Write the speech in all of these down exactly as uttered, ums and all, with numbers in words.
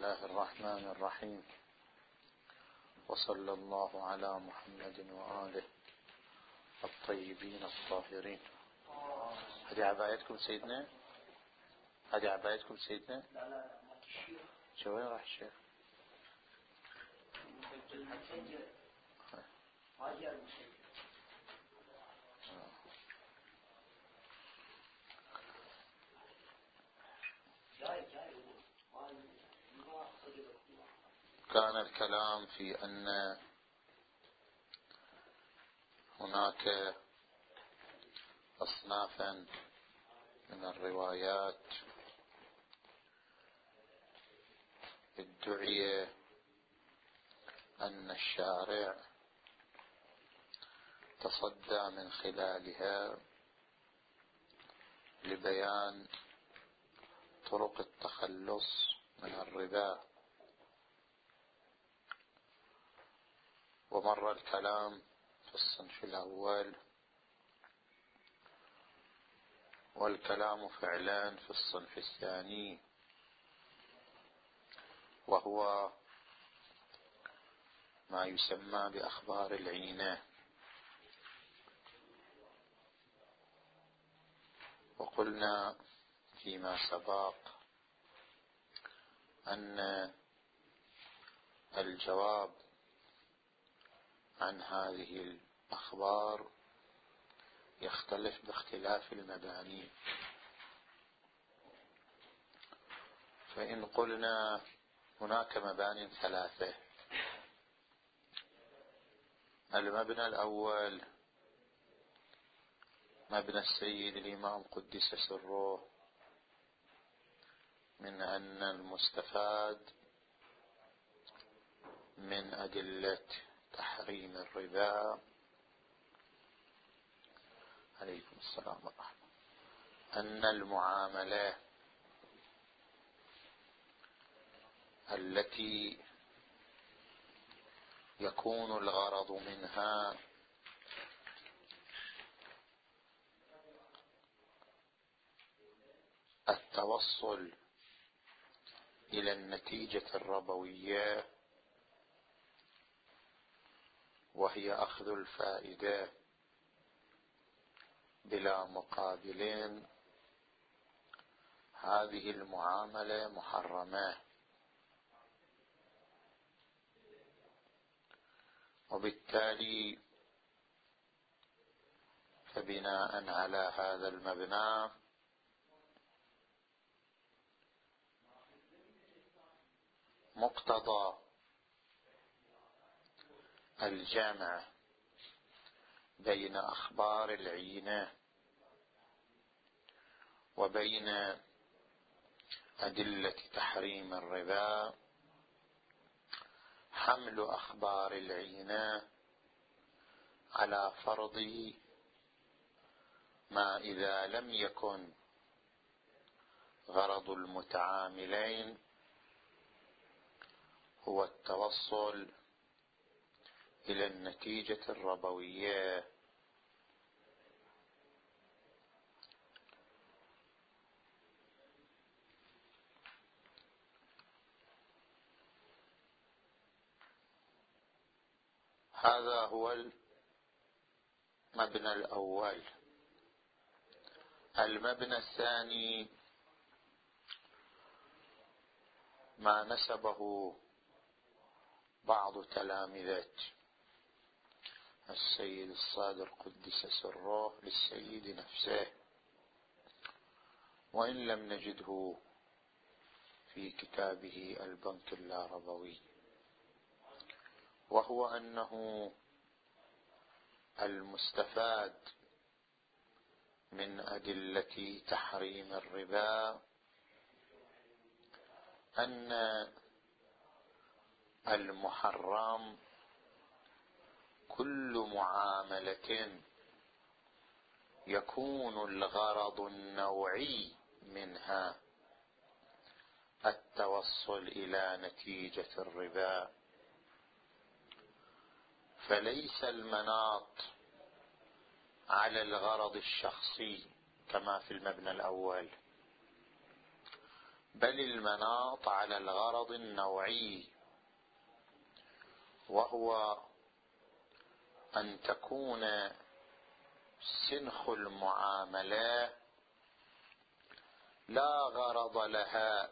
الله الرحمن الرحيم، وصلى الله على محمد وآله الطيبين الطاهرين. هذه عبايتكم سيدنا؟ هذه عبايتكم سيدنا؟ شو وين راح الشيخ؟ كان الكلام في أن هناك أصنافا من الروايات ادعي أن الشارع تصدى من خلالها لبيان طرق التخلص من الربا، ومر الكلام في الصنف الأول والكلام فعلا في الصنف الثاني، وهو ما يسمى بأخبار العينة. وقلنا فيما سبق أن الجواب عن هذه الأخبار يختلف باختلاف المباني. فإن قلنا هناك مباني ثلاثة: المبنى الأول مبنى السيد الإمام قدس سره من أن المستفاد من أدلة تحريم الربا عليكم السلام ورحمة أن المعاملة التي يكون الغرض منها التوصل إلى النتيجة الربوية، وهي أخذ الفائدة بلا مقابل، هذه المعاملة محرمة. وبالتالي فبناء على هذا المبنى مقتضى الجمع بين أخبار العينة وبين أدلة تحريم الربا حمل أخبار العينة على فرض ما إذا لم يكن غرض المتعاملين هو التوصل إلى النتيجة الربوية. هذا هو المبنى الأول. المبنى الثاني ما نسبه بعض تلامذة السيد الصادر قدس سره للسيد نفسه، وإن لم نجده في كتابه البنك اللاربوي، وهو أنه المستفاد من أدلة تحريم الربا أن المحرم كل معاملة يكون الغرض النوعي منها التوصل إلى نتيجة الربا، فليس المناط على الغرض الشخصي كما في المبنى الأول، بل المناط على الغرض النوعي، وهو أن تكون سنخ المعاملة لا غرض لها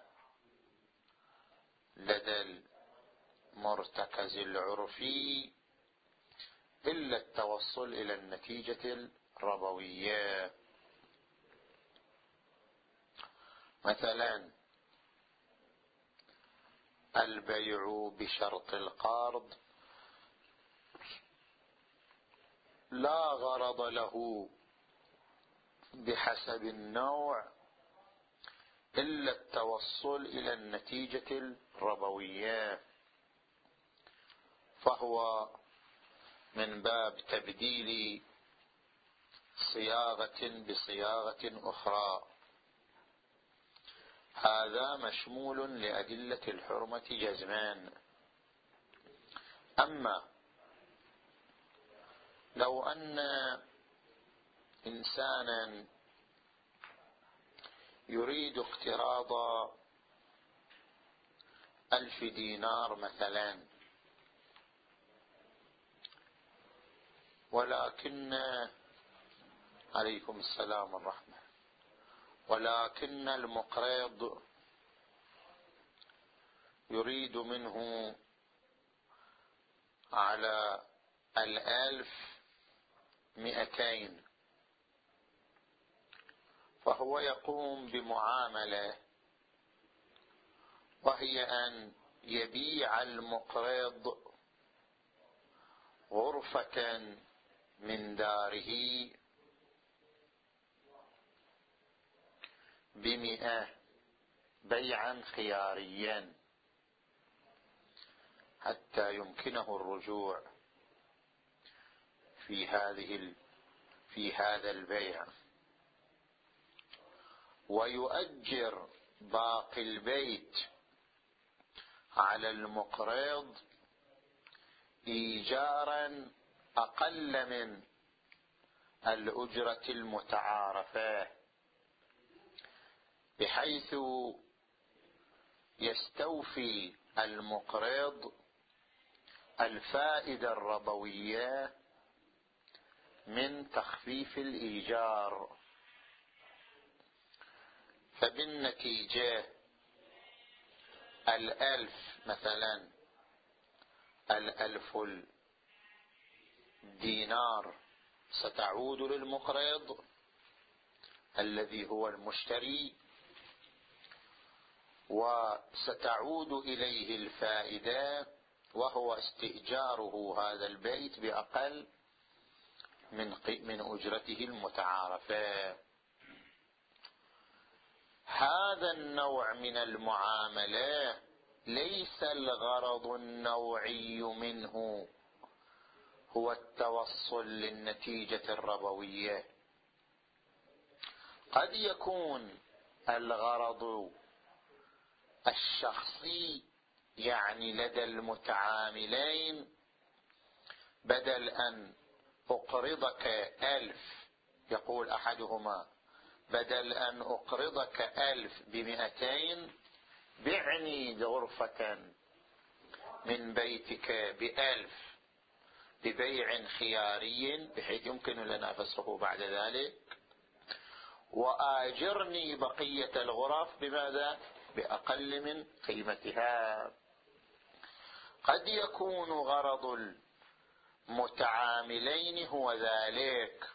لدى المرتكز العرفي إلا التوصل إلى النتيجة الربوية. مثلا البيع بشرط القرض لا غرض له بحسب النوع إلا التوصل إلى النتيجة الربوية، فهو من باب تبديل صياغة بصياغة أخرى. هذا مشمول لأدلة الحرمة جزمان. أما لو أن إنسانا يريد اقتراض ألف دينار مثلا، ولكن عليكم السلام والرحمة ولكن المقرض يريد منه على الألف مئتين، فهو يقوم بمعاملة وهي أن يبيع المقرض غرفة من داره بمئة بيعا خياريا حتى يمكنه الرجوع في هذه في هذا البيع، ويؤجر باقي البيت على المقرض إيجارا أقل من الأجرة المتعارفة، بحيث يستوفي المقرض الفائدة الربوية من تخفيف الإيجار. فبالنتيجة الألف مثلا الألف الدينار ستعود للمقرض الذي هو المشتري، وستعود إليه الفائدة وهو استئجاره هذا البيت بأقل من من أجرته المتعارفة. هذا النوع من المعاملة ليس الغرض النوعي منه هو التوصل للنتيجة الربوية. قد يكون الغرض الشخصي، يعني لدى المتعاملين، بدل أن أقرضك ألف، يقول أحدهما بدل أن أقرضك ألف بمئتين بعني غرفة من بيتك بألف ببيع خياري بحيث يمكن لنا فسخه بعد ذلك، وآجرني بقية الغرف بماذا؟ بأقل من قيمتها. قد يكون غرض المتعاملين هو ذلك،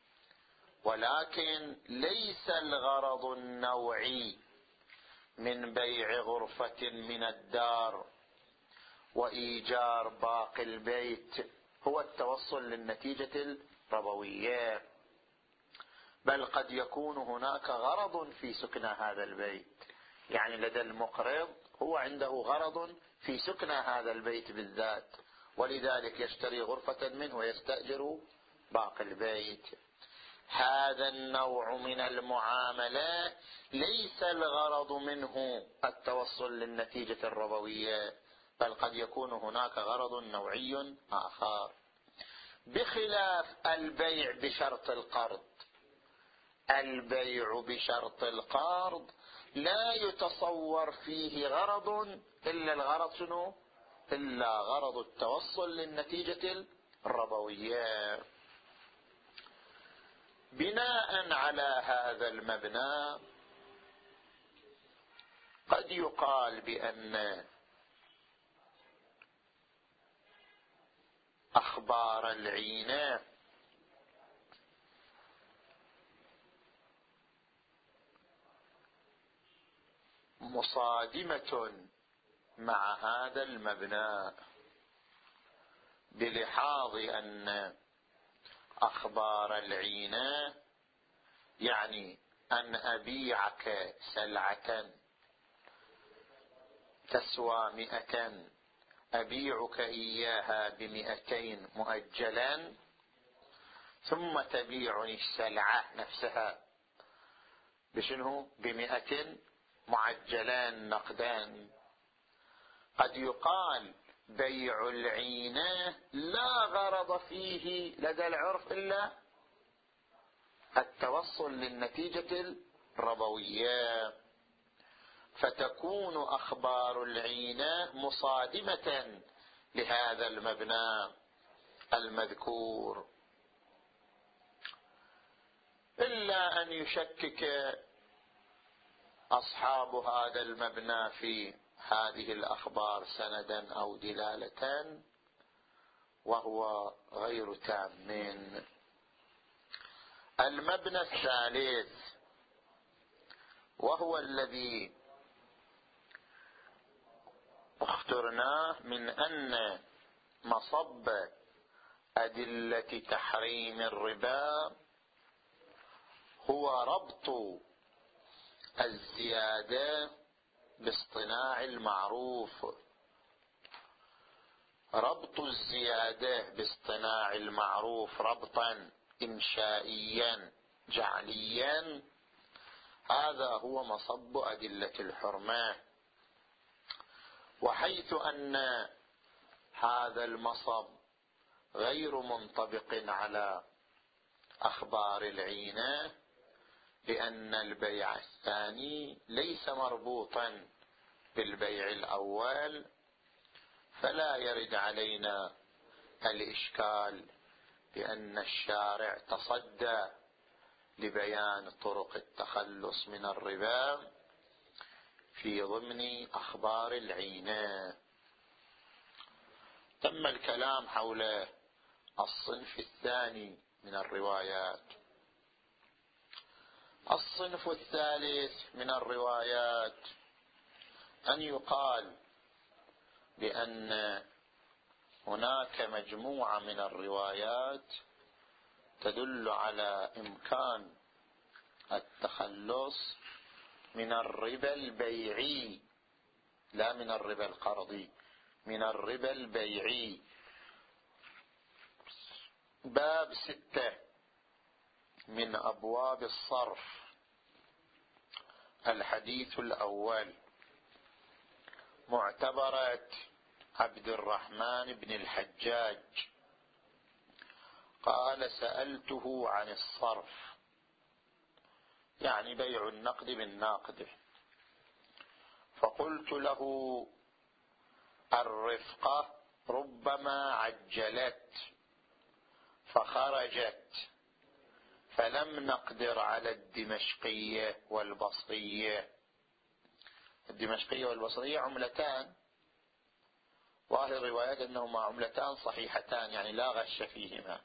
ولكن ليس الغرض النوعي من بيع غرفة من الدار وإيجار باقي البيت هو التوصل للنتيجة الربوية، بل قد يكون هناك غرض في سكن هذا البيت. يعني لدى المقرض هو عنده غرض في سكن هذا البيت بالذات، ولذلك يشتري غرفة منه ويستأجر باقي البيت. هذا النوع من المعاملة ليس الغرض منه التوصل للنتيجة الربوية، بل قد يكون هناك غرض نوعي آخر، بخلاف البيع بشرط القرض. البيع بشرط القرض لا يتصور فيه غرض إلا الغرض شنو؟ إلا غرض التوصل للنتيجة الربوية. بناء على هذا المبنى قد يقال بأن أخبار العينة مصادمة مع هذا المبنى، بلحاظ أن أخبار العينة يعني أن أبيعك سلعة تسوى مئة أبيعك إياها بمئتين مؤجلا، ثم تبيعني السلعة نفسها بشنه؟ بمئة معجلان نقدان. قد يقال بيع العينة لا غرض فيه لدى العرف إلا التوصل للنتيجة الربوية، فتكون أخبار العينة مصادمة لهذا المبنى المذكور، إلا أن يشكك أصحاب هذا المبنى في هذه الأخبار سندا أو دلالة، وهو غير تام. المبنى الثالث وهو الذي اخترناه من أن مصب أدلة تحريم الربا هو ربط الزيادة باصطناع المعروف. ربط الزيادة باصطناع المعروف ربطا إنشائيا جعليا، هذا هو مصب أدلة الحرمة. وحيث أن هذا المصب غير منطبق على أخبار العينة، لأن البيع الثاني ليس مربوطا بالبيع الأول، فلا يرد علينا الإشكال بأن الشارع تصدى لبيان طرق التخلص من الربا في ضمن أخبار العينة. تم الكلام حول الصنف الثاني من الروايات. الصنف الثالث من الروايات أن يقال بأن هناك مجموعة من الروايات تدل على إمكان التخلص من الربا البيعي، لا من الربا القرضي، من الربا البيعي. باب ستة من أبواب الصرف. الحديث الأول معتبرة عبد الرحمن بن الحجاج قال: سألته عن الصرف، يعني بيع النقد بالناقد، فقلت له: الرفقة ربما عجلت فخرجت فلم نقدر على الدمشقية والبصرية. الدمشقية والبصرية عملتان، وأهل الروايات أنهما عملتان صحيحتان، يعني لا غش فيهما،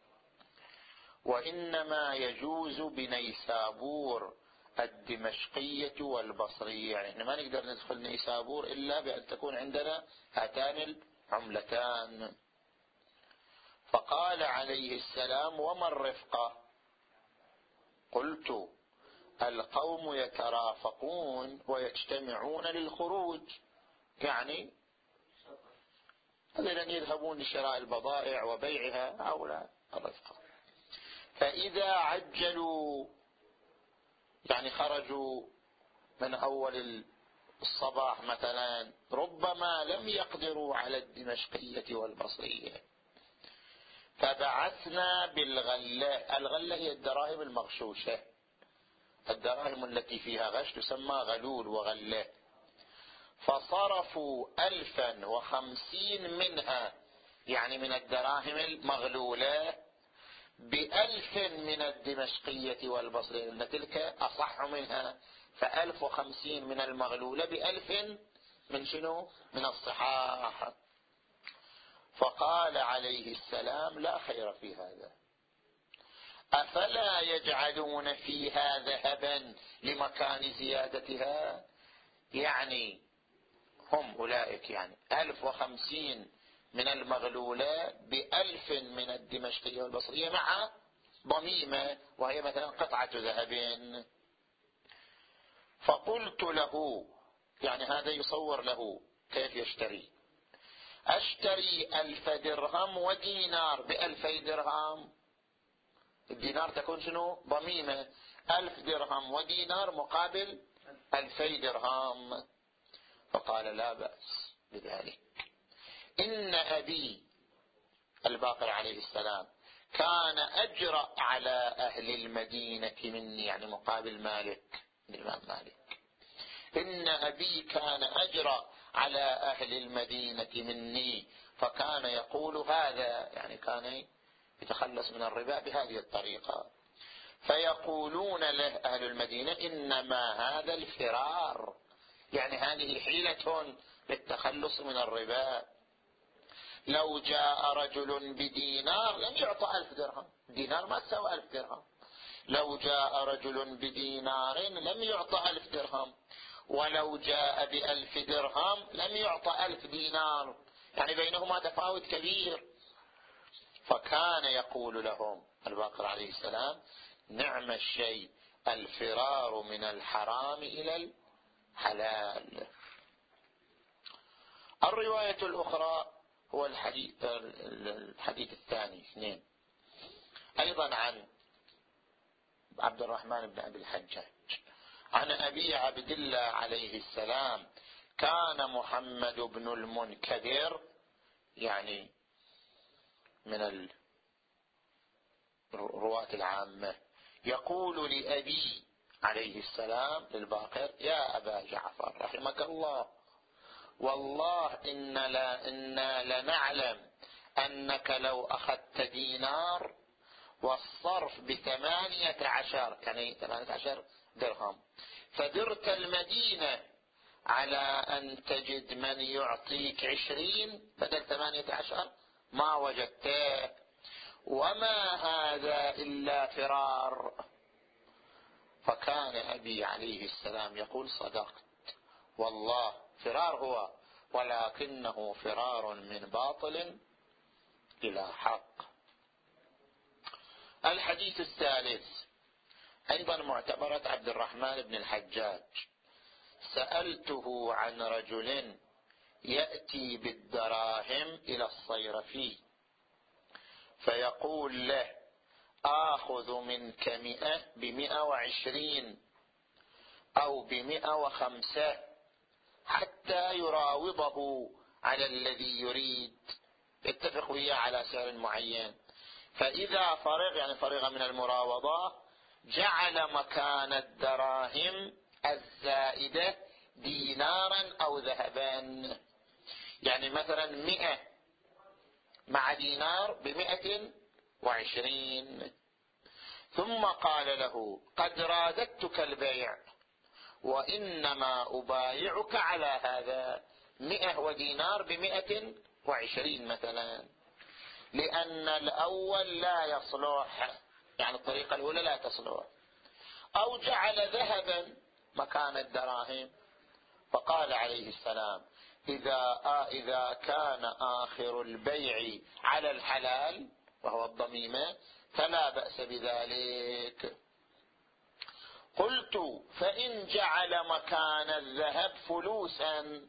وإنما يجوز بنيسابور الدمشقية والبصرية، يعني ما نقدر ندخل نيسابور إلا بأن تكون عندنا هاتان العملتان. فقال عليه السلام: وما الرفقة؟ قلت: القوم يترافقون ويجتمعون للخروج، يعني الذين يذهبون لشراء البضائع وبيعها، هؤلاء الرفقة. فإذا عجلوا يعني خرجوا من أول الصباح مثلا، ربما لم يقدروا على الدمشقية والبصرية، فبعثنا بالغلة. الغلة هي الدراهم المغشوشة الدراهم التي فيها غش تسمى غلول وغلة، فصرفوا ألفا وخمسين منها، يعني من الدراهم المغلولة، بألف من الدمشقية والبصرية، إن تلك أصح منها، فألف وخمسين من المغلولة بألف من شنو؟ من الصحاح. فقال عليه السلام: لا خير في هذا، أفلا يجعلون فيها ذهبا لمكان زيادتها؟ يعني هم أولئك يعني ألف وخمسين من المغلولة بألف من الدمشقية والبصرية مع ضميمة، وهي مثلا قطعة ذهب. فقلت له، يعني هذا يصور له كيف يشتري: أشتري ألف درهم ودينار بألفي درهم، الدينار تكون شنو؟ ضميمة، ألف درهم ودينار مقابل ألفي درهم. فقال: لا بأس بذلك، إن أبي الباقر عليه السلام كان أجرأ على أهل المدينة مني، يعني مقابل مالك الإمام مالك، إن أبي كان أجرأ على أهل المدينة مني، فكان يقول هذا، يعني كان يتخلص من الربا بهذه الطريقة. فيقولون له أهل المدينة: إنما هذا الفرار، يعني هذه حيلة للتخلص من الربا. لو جاء رجل بدينار لم يعطى ألف درهم، دينار ما تساوي ألف درهم، لو جاء رجل بدينار لم يعطى ألف درهم، ولو جاء بألف درهم لم يعطى ألف دينار، يعني بينهما تفاوت كبير. فكان يقول لهم الباقر عليه السلام: نعم الشيء الفرار من الحرام إلى الحلال. الرواية الأخرى هو الحديث, الحديث الثاني اثنين، أيضا عن عبد الرحمن بن أبي الحجاج عن أبي عبد الله عليه السلام: كان محمد بن المنكدر، يعني من الرواة العامة، يقول لأبي عليه السلام للباقر: يا أبا جعفر رحمك الله، والله إن لا إنا لنعلم أنك لو أخذت دينار والصرف بثمانية عشر، يعني ثمانية عشر درهم، فدرت المدينة على أن تجد من يعطيك عشرين بدل ثمانية عشر ما وجدته، وما هذا إلا فرار. فكان أبي عليه السلام يقول: صدقت والله، فرار هو، ولكنه فرار من باطل إلى حق. الحديث الثالث أيضا معتبرة عبد الرحمن بن الحجاج: سألته عن رجل يأتي بالدراهم إلى الصيرفي فيقول له: آخذ منك مئة بمئة وعشرين أو بمئة وخمسة، حتى يراوضه على الذي يريد، اتفق وياه على سعر معين، فإذا فرغ، يعني فرغ من المراوضة، جعل مكان الدراهم الزائدة دينارا أو ذهبا، يعني مثلا مئة مع دينار بمئة وعشرين. ثم قال له: قد رادتك البيع، وإنما أبايعك على هذا، مئة ودينار بمئة وعشرين مثلا، لأن الأول لا يصلح، يعني الطريقة الأولى لا تصلح. أو جعل ذهبا مكان الدراهم. فقال عليه السلام: إذا, إذا كان آخر البيع على الحلال وهو الضميمة فلا بأس بذلك. قلت: فإن جعل مكان الذهب فلوسا،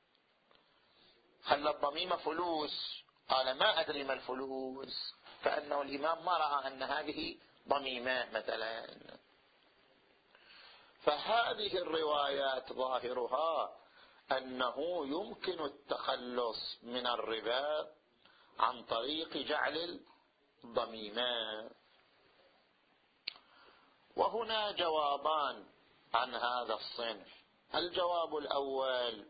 خلى الضميمة فلوس، قال: ما أدري ما الفلوس، فأنه الإمام ما رأى أن هذه ضميمة مثلا. فهذه الروايات ظاهرها أنه يمكن التخلص من الربا عن طريق جعل الضميمة. وهنا جوابان عن هذا الصنف. الجواب الأول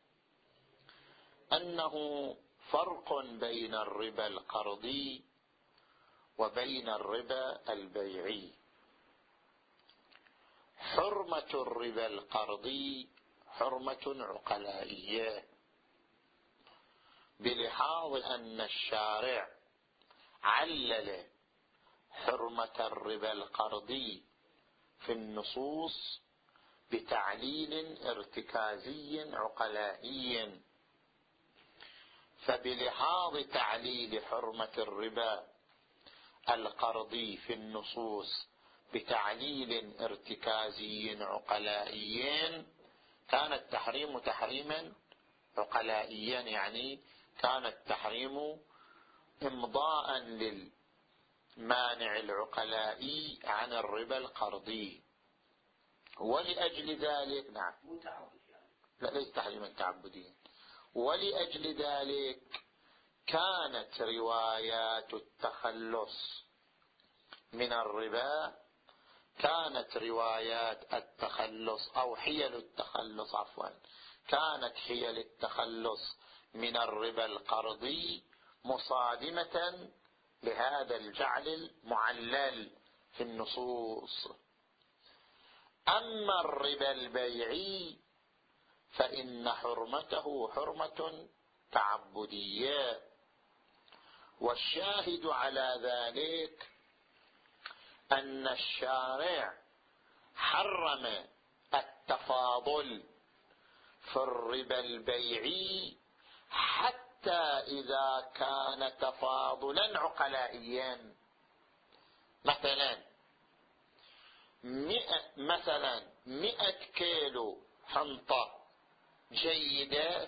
أنه فرق بين الربا القرضي وبين الربا البيعي. حرمة الربا القرضي حرمة عقلائية، بلحاظ أن الشارع علل حرمة الربا القرضي في النصوص بتعليل ارتكازي عقلائي، فبلحاظ تعليل حرمة الربا القرضي في النصوص بتعليل ارتكازي عقلائي كان التحريم تحريما عقلائيا، يعني كان التحريم إمضاء للمانع العقلائي عن الربا القرضي. ولأجل ذلك نعم لا ليس تحريما تعبديا. ولأجل ذلك كانت روايات التخلص من الربا كانت روايات التخلص أو حيل التخلص عفوا كانت حيل التخلص من الربا القرضي مصادمة لهذا الجعل المعلل في النصوص. أما الربا البيعي فإن حرمته حرمة تعبدية، والشاهد على ذلك أن الشارع حرم التفاضل في الربا البيعي حتى إذا كان تفاضلا عقلائيا. مثلا مئة مثلا مئة كيلو حنطة جيدة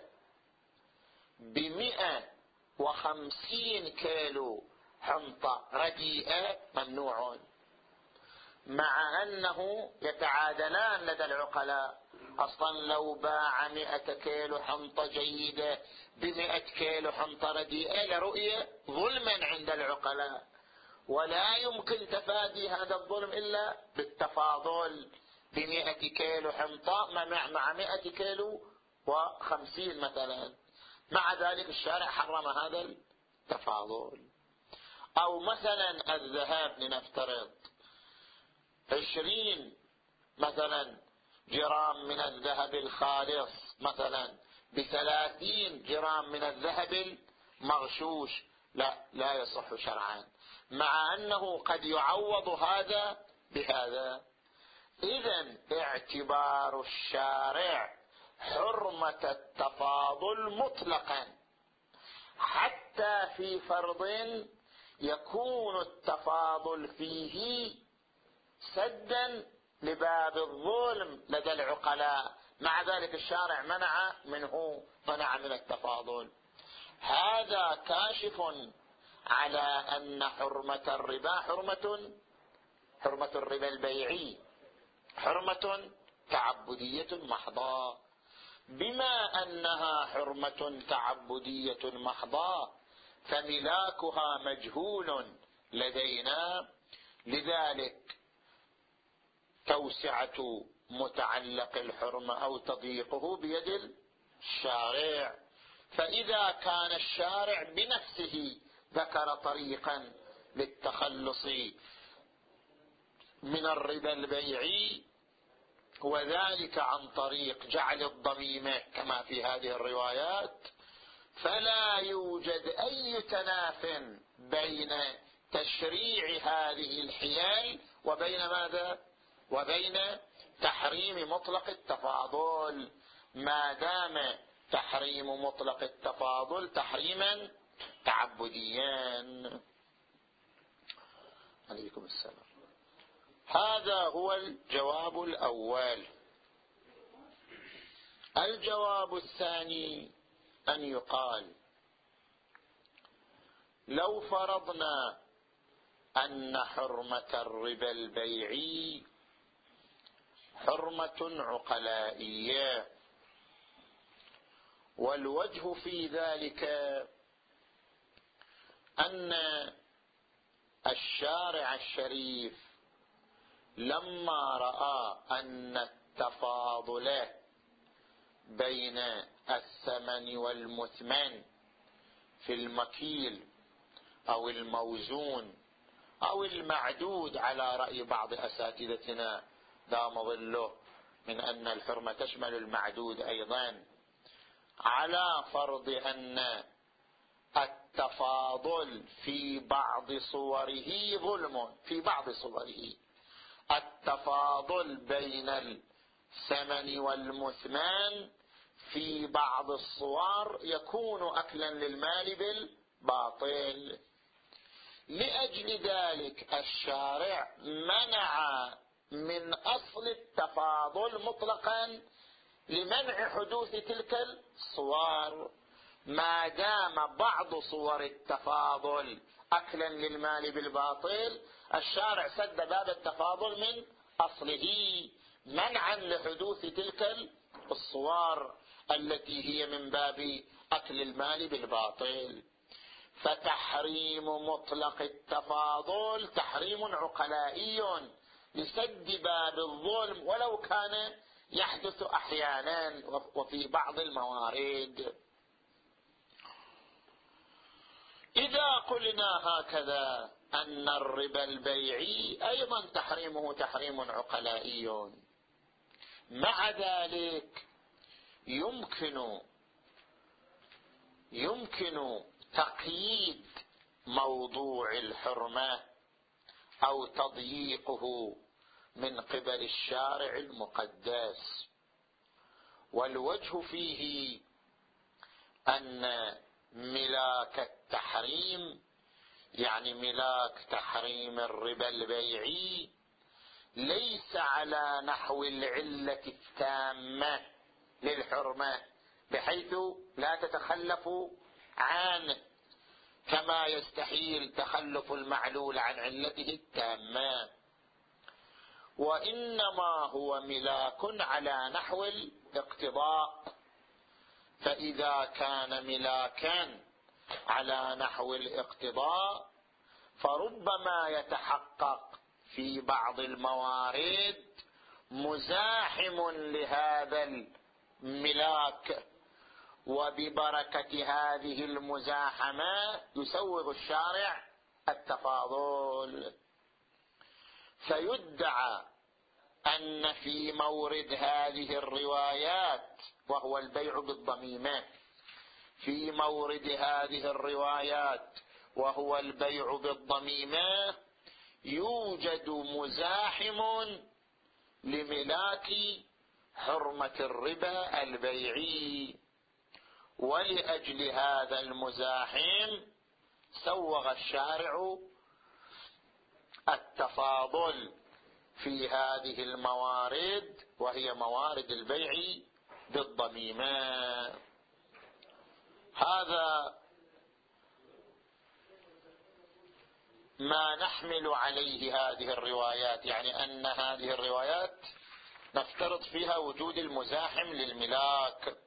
بمئة وخمسين كيلو حنطة رديئة ممنوع، مع أنه يتعادلان لدى العقلاء. أصلا لو باع مئة كيلو حنطة جيدة بمئة كيلو حنطة رديئة لرؤية ظلما عند العقلاء، ولا يمكن تفادي هذا الظلم إلا بالتفاضل بمئة كيلو حنطة مع مئة كيلو وخمسين مثلا. مع ذلك الشارع حرم هذا التفاضل. أو مثلا الذهب، لنفترض عشرين مثلا جرام من الذهب الخالص مثلا بثلاثين جرام من الذهب المغشوش، لا لا يصح شرعا، مع أنه قد يعوض هذا بهذا. إذن اعتبار الشارع حرمة التفاضل مطلقا حتى في فرض يكون التفاضل فيه سدا لباب الظلم لدى العقلاء، مع ذلك الشارع منع منه منع من التفاضل. هذا كاشف على أن حرمة الربا حرمة حرمة الربا البيعي حرمة تعبدية محضة. بما أنها حرمة تعبدية محضة فملاكها مجهول لدينا، لذلك توسعة متعلق الحرمة أو تضييقه بيد الشارع. فإذا كان الشارع بنفسه ذكر طريقا للتخلص من الربا البيعي، وذلك عن طريق جعل الضميمة كما في هذه الروايات، فلا يوجد أي تناف بين تشريع هذه الحيل وبين ماذا؟ وبين تحريم مطلق التفاضل، ما دام تحريم مطلق التفاضل تحريما تعبديا. عليكم السلام. هذا هو الجواب الأول. الجواب الثاني أن يقال لو فرضنا أن حرمة الربا البيعي حرمة عقلائية، والوجه في ذلك أن الشارع الشريف لما رأى أن التفاضل بين الثمن والمثمن في المكيل أو الموزون أو المعدود على رأي بعض أساتذتنا دام ظله من أن الحرمة تشمل المعدود أيضا، على فرض أن التفاضل في بعض صوره ظلم، في بعض صوره التفاضل بين الثمن والمثمن في بعض الصور يكون أكلا للمال بالباطل. لأجل ذلك الشارع منع من أصل التفاضل مطلقا لمنع حدوث تلك الصور، ما دام بعض صور التفاضل أكلا للمال بالباطل الشارع سد باب التفاضل من أصله منعا لحدوث تلك الصور التي هي من باب أكل المال بالباطل. فتحريم مطلق التفاضل تحريم عقلائي لسد باب الظلم ولو كان يحدث أحيانا وفي بعض الموارد. إذا قلنا هكذا أن الربا البيعي أيضا تحريمه تحريم عقلائي، مع ذلك يمكن يمكن تقييد موضوع الحرمة أو تضييقه من قبل الشارع المقدس، والوجه فيه أن ملاك التحريم يعني ملاك تحريم الربا البيعي ليس على نحو العلة التامة للحرمة بحيث لا تتخلف عنه، كما يستحيل تخلف المعلول عن علته التامة، وإنما هو ملاك على نحو الاقتضاء. فإذا كان ملاكا على نحو الاقتضاء فربما يتحقق في بعض الموارد مزاحم لهذا الملاك، وببركة هذه المزاحمة يسوغ الشارع التفاضل. فيدعى أن في مورد هذه الروايات وهو البيع بالضميمة، في مورد هذه الروايات وهو البيع بالضميمة يوجد مزاحم لملاك حرمة الربا البيعي، ولأجل هذا المزاحم سوغ الشارع التفاضل في هذه الموارد وهي موارد البيع بالضميمة. هذا ما نحمل عليه هذه الروايات، يعني أن هذه الروايات نفترض فيها وجود المزاحم للملاك،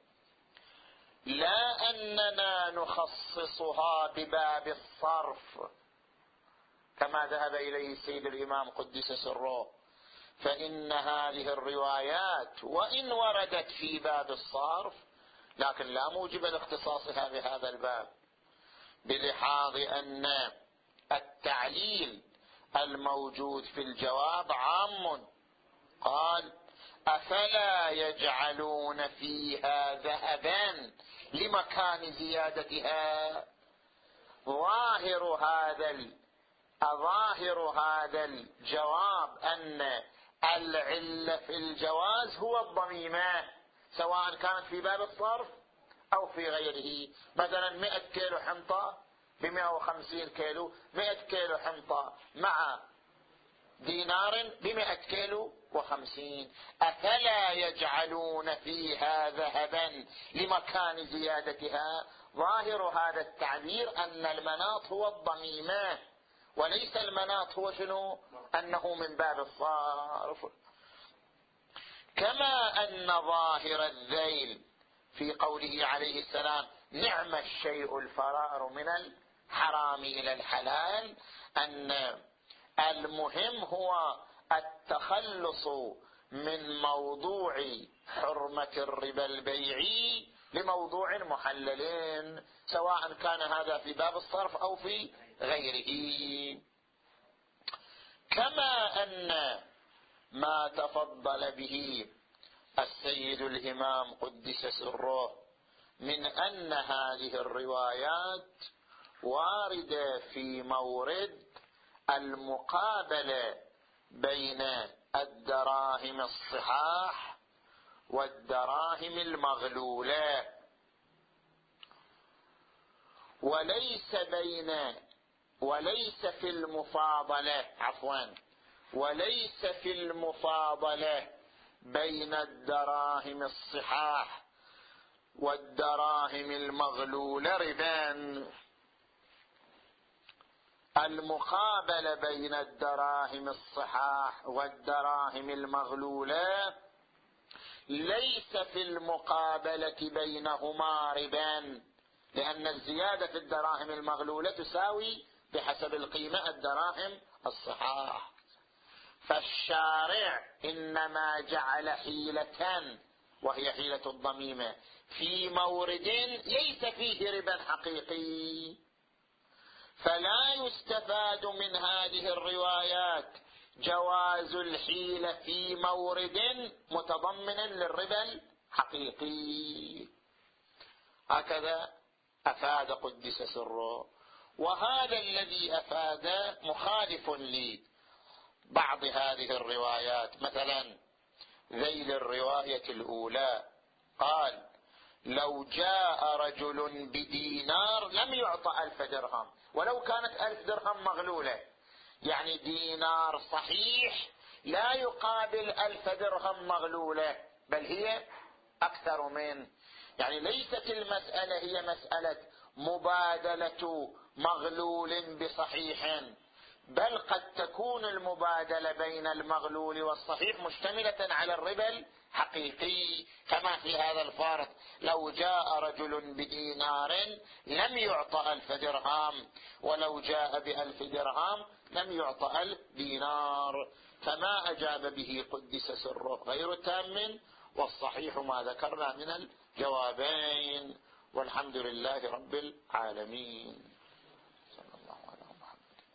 لا أننا نخصصها بباب الصرف كما ذهب إليه السيد الإمام قدس سره، فإن هذه الروايات وإن وردت في باب الصرف لكن لا موجب لاختصاصها بهذا الباب، بلحاظ أن التعليل الموجود في الجواب عام. قال: أفلا يجعلون فيها ذهبا لمكان زيادتها. ظاهر هذا ظاهر هذا الجواب أن العلة في الجواز هو الضميمة، سواء كانت في باب الصرف أو في غيره. مثلا مئة كيلو حنطة بمئة وخمسين كيلو، مئة كيلو حنطة مع دينار بمئة كيلو وخمسين. أفلا يجعلون فيها ذهبا لمكان زيادتها. ظاهر هذا التعبير أن المناط هو الضميمة وليس المناط هو شنو؟ أنه من باب الصرف. كما أن ظاهر الذيل في قوله عليه السلام: نعم الشيء الفرار من الحرام إلى الحلال، أن المهم هو التخلص من موضوع حرمة الربا البيعي لموضوع محلل، سواء كان هذا في باب الصرف أو في غيره. كما أن ما تفضل به السيد الإمام قدس سره من أن هذه الروايات واردة في مورد المقابلة بين الدراهم الصحاح والدراهم المغلولة، وليس بين وليس في المفاضلة عفوا وليس في المفاضلة بين الدراهم الصحاح والدراهم المغلولة ربا. المقابلة بين الدراهم الصحاح والدراهم المغلولة ليس في المقابلة بينهما ربا، لأن الزيادة في الدراهم المغلولة تساوي بحسب القيمة الدراهم الصحاح. فالشارع إنما جعل حيلة، وهي حيلة الضميمة، في مورد ليس فيه ربا حقيقي، فلا يستفاد من هذه الروايات جواز الحيلة في مورد متضمن للربا الحقيقي. هكذا أفاد قدس سره. وهذا الذي أفاد مخالف لبعض هذه الروايات. مثلا ذيل الرواية الأولى قال: لو جاء رجل بدينار لم يعطى ألف درهم ولو كانت ألف درهم مغلولة، يعني دينار صحيح لا يقابل ألف درهم مغلولة، بل هي أكثر منه. يعني ليست المسألة هي مسألة مبادلة مغلول بصحيح، بل قد تكون المبادلة بين المغلول والصحيح مشتملة على الربا الحقيقي، كما في هذا الفرض: لو جاء رجل بدينار لم يعطى ألف درهم، ولو جاء بألف درهم لم يعطى ألف دينار. فما أجاب به قدس سره غير تام، والصحيح ما ذكرنا من الجوابين، والحمد لله رب العالمين.